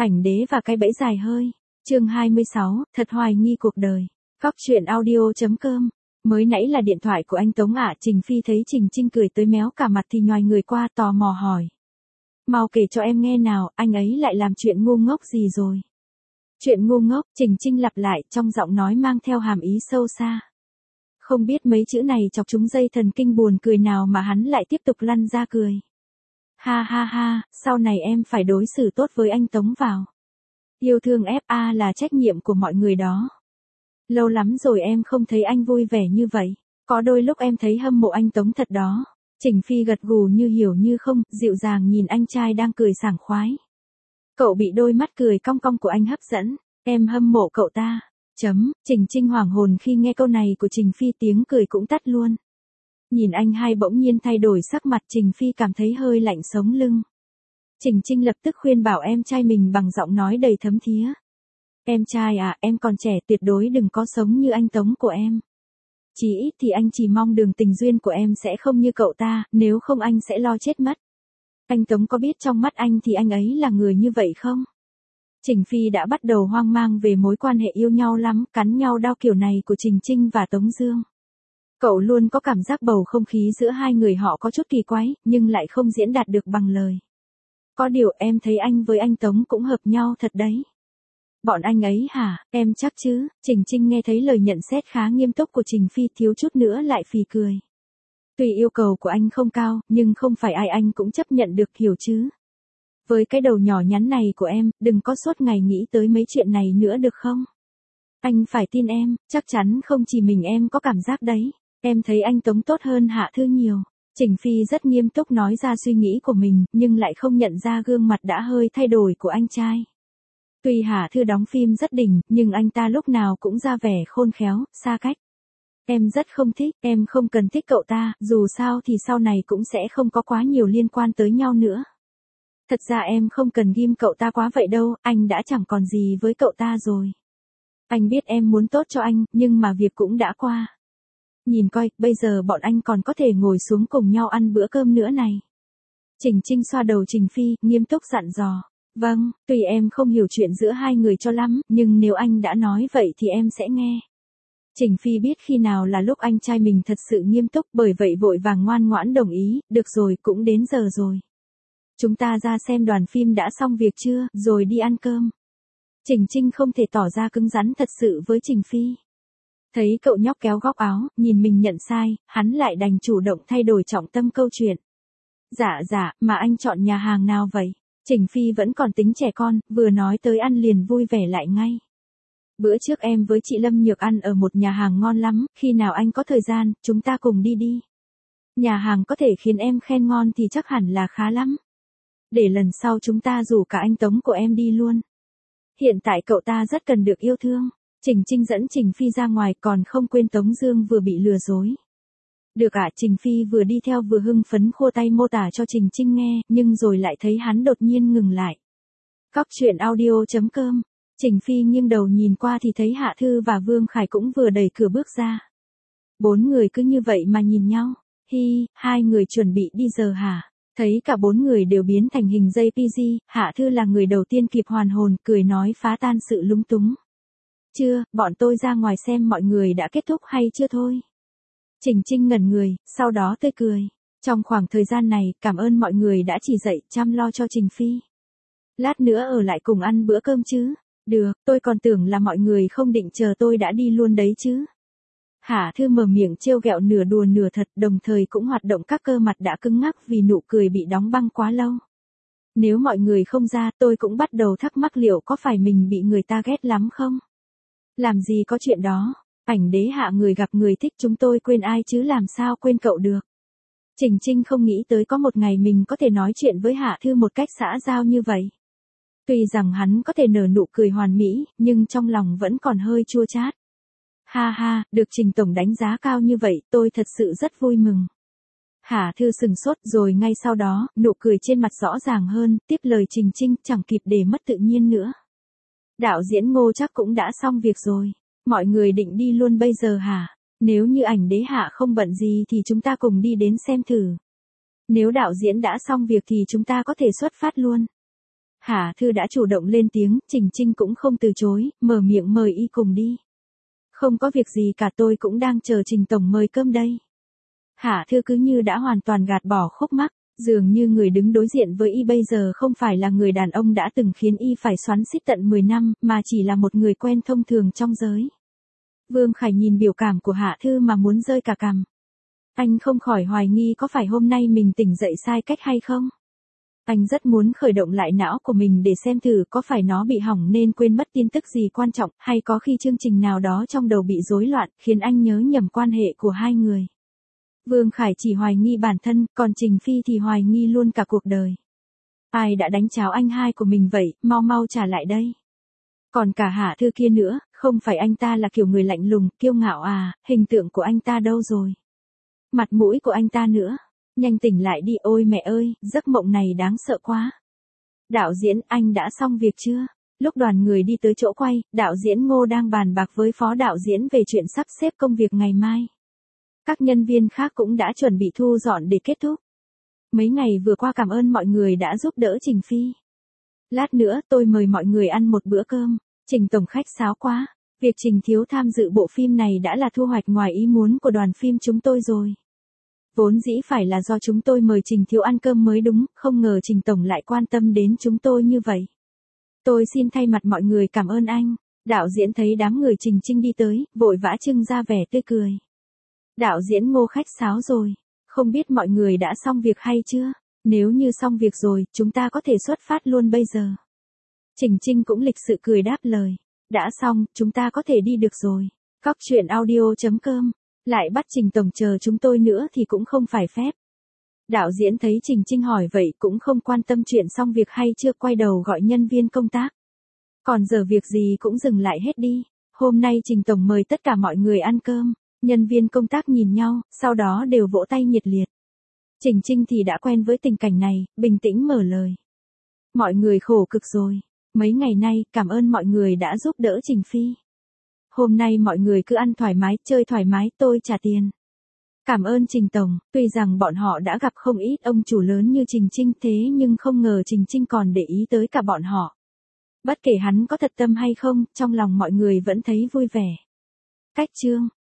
Ảnh đế và cái bẫy dài hơi. Chương 26, thật hoài nghi cuộc đời. Góc truyện audio.com. Mới nãy là điện thoại của anh Tống ạ. Trình Phi thấy Trình Trinh cười tới méo cả mặt thì nhoài người qua tò mò hỏi. Mau kể cho em nghe nào, anh ấy lại làm chuyện ngu ngốc gì rồi? Chuyện ngu ngốc, Trình Trinh lặp lại trong giọng nói mang theo hàm ý sâu xa. Không biết mấy chữ này chọc trúng dây thần kinh buồn cười nào mà hắn lại tiếp tục lăn ra cười. Ha ha ha, sau này em phải đối xử tốt với anh Tống vào. Yêu thương FA là trách nhiệm của mọi người đó. Lâu lắm rồi em không thấy anh vui vẻ như vậy. Có đôi lúc em thấy hâm mộ anh Tống thật đó. Trình Phi gật gù như hiểu như không, dịu dàng nhìn anh trai đang cười sảng khoái. Cậu bị đôi mắt cười cong cong của anh hấp dẫn. Em hâm mộ cậu ta. Trình Trinh hoảng hồn khi nghe câu này của Trình Phi, tiếng cười cũng tắt luôn. Nhìn anh hai bỗng nhiên thay đổi sắc mặt, Trình Phi cảm thấy hơi lạnh sống lưng. Trình Trinh lập tức khuyên bảo em trai mình bằng giọng nói đầy thấm thía. Em trai à, em còn trẻ, tuyệt đối đừng có sống như anh Tống của em. Chỉ ít thì anh chỉ mong đường tình duyên của em sẽ không như cậu ta, nếu không anh sẽ lo chết mất. Anh Tống có biết trong mắt anh thì anh ấy là người như vậy không? Trình Phi đã bắt đầu hoang mang về mối quan hệ yêu nhau lắm, cắn nhau đau kiểu này của Trình Trinh và Tống Dương. Cậu luôn có cảm giác bầu không khí giữa hai người họ có chút kỳ quái, nhưng lại không diễn đạt được bằng lời. Có điều em thấy anh với anh Tống cũng hợp nhau thật đấy. Bọn anh ấy hả, em chắc chứ? Trình Trinh nghe thấy lời nhận xét khá nghiêm túc của Trình Phi thiếu chút nữa lại phì cười. Tuy yêu cầu của anh không cao, nhưng không phải ai anh cũng chấp nhận được, hiểu chứ? Với cái đầu nhỏ nhắn này của em, đừng có suốt ngày nghĩ tới mấy chuyện này nữa được không? Anh phải tin em, chắc chắn không chỉ mình em có cảm giác đấy. Em thấy anh Tống tốt hơn Hạ Thư nhiều. Trình Phi rất nghiêm túc nói ra suy nghĩ của mình, nhưng lại không nhận ra gương mặt đã hơi thay đổi của anh trai. Tuy Hạ Thư đóng phim rất đỉnh, nhưng anh ta lúc nào cũng ra vẻ khôn khéo, xa cách. Em rất không thích, em không cần thích cậu ta, dù sao thì sau này cũng sẽ không có quá nhiều liên quan tới nhau nữa. Thật ra em không cần ghim cậu ta quá vậy đâu, anh đã chẳng còn gì với cậu ta rồi. Anh biết em muốn tốt cho anh, nhưng mà việc cũng đã qua. Nhìn coi, bây giờ bọn anh còn có thể ngồi xuống cùng nhau ăn bữa cơm nữa này. Trình Trinh xoa đầu Trình Phi, nghiêm túc dặn dò. Vâng, tuy em không hiểu chuyện giữa hai người cho lắm, nhưng nếu anh đã nói vậy thì em sẽ nghe. Trình Phi biết khi nào là lúc anh trai mình thật sự nghiêm túc, bởi vậy vội vàng ngoan ngoãn đồng ý, được rồi, cũng đến giờ rồi. Chúng ta ra xem đoàn phim đã xong việc chưa, rồi đi ăn cơm. Trình Trinh không thể tỏ ra cứng rắn thật sự với Trình Phi. Thấy cậu nhóc kéo góc áo, nhìn mình nhận sai, hắn lại đành chủ động thay đổi trọng tâm câu chuyện. Dạ, mà anh chọn nhà hàng nào vậy? Trình Phi vẫn còn tính trẻ con, vừa nói tới ăn liền vui vẻ lại ngay. Bữa trước em với chị Lâm Nhược ăn ở một nhà hàng ngon lắm, khi nào anh có thời gian, chúng ta cùng đi đi. Nhà hàng có thể khiến em khen ngon thì chắc hẳn là khá lắm. Để lần sau chúng ta rủ cả anh Tống của em đi luôn. Hiện tại cậu ta rất cần được yêu thương. Trình Trinh dẫn Trình Phi ra ngoài, còn không quên Tống Dương vừa bị lừa dối. Được ạ, Trình Phi vừa đi theo vừa hưng phấn khua tay mô tả cho Trình Trinh nghe, nhưng rồi lại thấy hắn đột nhiên ngừng lại. Góc truyện audio.com. Trình Phi nghiêng đầu nhìn qua thì thấy Hạ Thư và Vương Khải cũng vừa đẩy cửa bước ra. Bốn người cứ như vậy mà nhìn nhau. Hi, hai người chuẩn bị đi giờ hả? Thấy cả bốn người đều biến thành hình JPG, Hạ Thư là người đầu tiên kịp hoàn hồn, cười nói phá tan sự lúng túng. Chưa, bọn tôi ra ngoài xem mọi người đã kết thúc hay chưa thôi. Trình Trinh ngẩn người, sau đó tươi cười. Trong khoảng thời gian này, cảm ơn mọi người đã chỉ dạy, chăm lo cho Trình Phi. Lát nữa ở lại cùng ăn bữa cơm chứ? Được, tôi còn tưởng là mọi người không định chờ tôi đã đi luôn đấy chứ. Hạ Thư mở miệng trêu ghẹo nửa đùa nửa thật, đồng thời cũng hoạt động các cơ mặt đã cứng ngắc vì nụ cười bị đóng băng quá lâu. Nếu mọi người không ra, tôi cũng bắt đầu thắc mắc liệu có phải mình bị người ta ghét lắm không? Làm gì có chuyện đó, ảnh đế Hạ người gặp người thích, chúng tôi quên ai chứ làm sao quên cậu được. Trình Trinh không nghĩ tới có một ngày mình có thể nói chuyện với Hạ Thư một cách xã giao như vậy. Tuy rằng hắn có thể nở nụ cười hoàn mỹ, nhưng trong lòng vẫn còn hơi chua chát. Ha ha, được Trình Tổng đánh giá cao như vậy, tôi thật sự rất vui mừng. Hạ Thư sừng sốt, rồi ngay sau đó, nụ cười trên mặt rõ ràng hơn, tiếp lời Trình Trinh, chẳng kịp để mất tự nhiên nữa. Đạo diễn Ngô chắc cũng đã xong việc rồi. Mọi người định đi luôn bây giờ hả? Nếu như ảnh đế Hạ không bận gì thì chúng ta cùng đi đến xem thử. Nếu đạo diễn đã xong việc thì chúng ta có thể xuất phát luôn. Hạ Thư đã chủ động lên tiếng, Trình Trinh cũng không từ chối, mở miệng mời y cùng đi. Không có việc gì cả, tôi cũng đang chờ Trình tổng mời cơm đây. Hạ Thư cứ như đã hoàn toàn gạt bỏ khúc mắc, dường như người đứng đối diện với y bây giờ không phải là người đàn ông đã từng khiến y phải xoắn xít tận 10 năm, mà chỉ là một người quen thông thường trong giới. Vương Khải nhìn biểu cảm của Hạ Thư mà muốn rơi cả cằm. Anh không khỏi hoài nghi có phải hôm nay mình tỉnh dậy sai cách hay không? Anh rất muốn khởi động lại não của mình để xem thử có phải nó bị hỏng nên quên mất tin tức gì quan trọng, hay có khi chương trình nào đó trong đầu bị rối loạn, khiến anh nhớ nhầm quan hệ của hai người. Vương Khải chỉ hoài nghi bản thân, còn Trình Phi thì hoài nghi luôn cả cuộc đời. Ai đã đánh cháo anh hai của mình vậy, mau mau trả lại đây. Còn cả Hạ Thư kia nữa, không phải anh ta là kiểu người lạnh lùng, kiêu ngạo à, hình tượng của anh ta đâu rồi? Mặt mũi của anh ta nữa. Nhanh tỉnh lại đi, ôi mẹ ơi, giấc mộng này đáng sợ quá. Đạo diễn, anh đã xong việc chưa? Lúc đoàn người đi tới chỗ quay, đạo diễn Ngô đang bàn bạc với phó đạo diễn về chuyện sắp xếp công việc ngày mai. Các nhân viên khác cũng đã chuẩn bị thu dọn để kết thúc. Mấy ngày vừa qua cảm ơn mọi người đã giúp đỡ Trình Phi. Lát nữa tôi mời mọi người ăn một bữa cơm. Trình tổng khách sáo quá. Việc Trình Thiếu tham dự bộ phim này đã là thu hoạch ngoài ý muốn của đoàn phim chúng tôi rồi. Vốn dĩ phải là do chúng tôi mời Trình Thiếu ăn cơm mới đúng, không ngờ Trình tổng lại quan tâm đến chúng tôi như vậy. Tôi xin thay mặt mọi người cảm ơn anh. Đạo diễn thấy đám người Trình Trinh đi tới, vội vã trưng ra vẻ tươi cười. Đạo diễn Ngô khách sáo rồi. Không biết mọi người đã xong việc hay chưa? Nếu như xong việc rồi, chúng ta có thể xuất phát luôn bây giờ. Trình Trinh cũng lịch sự cười đáp lời. Đã xong, chúng ta có thể đi được rồi. Cóc truyện audio.com. Lại bắt Trình tổng chờ chúng tôi nữa thì cũng không phải phép. Đạo diễn thấy Trình Trinh hỏi vậy cũng không quan tâm chuyện xong việc hay chưa, quay đầu gọi nhân viên công tác. Còn giờ việc gì cũng dừng lại hết đi. Hôm nay Trình tổng mời tất cả mọi người ăn cơm. Nhân viên công tác nhìn nhau, sau đó đều vỗ tay nhiệt liệt. Trình Trinh thì đã quen với tình cảnh này, bình tĩnh mở lời. Mọi người khổ cực rồi. Mấy ngày nay, cảm ơn mọi người đã giúp đỡ Trình Phi. Hôm nay mọi người cứ ăn thoải mái, chơi thoải mái, tôi trả tiền. Cảm ơn Trình tổng, tuy rằng bọn họ đã gặp không ít ông chủ lớn như Trình Trinh thế nhưng không ngờ Trình Trinh còn để ý tới cả bọn họ. Bất kể hắn có thật tâm hay không, trong lòng mọi người vẫn thấy vui vẻ. Cách chương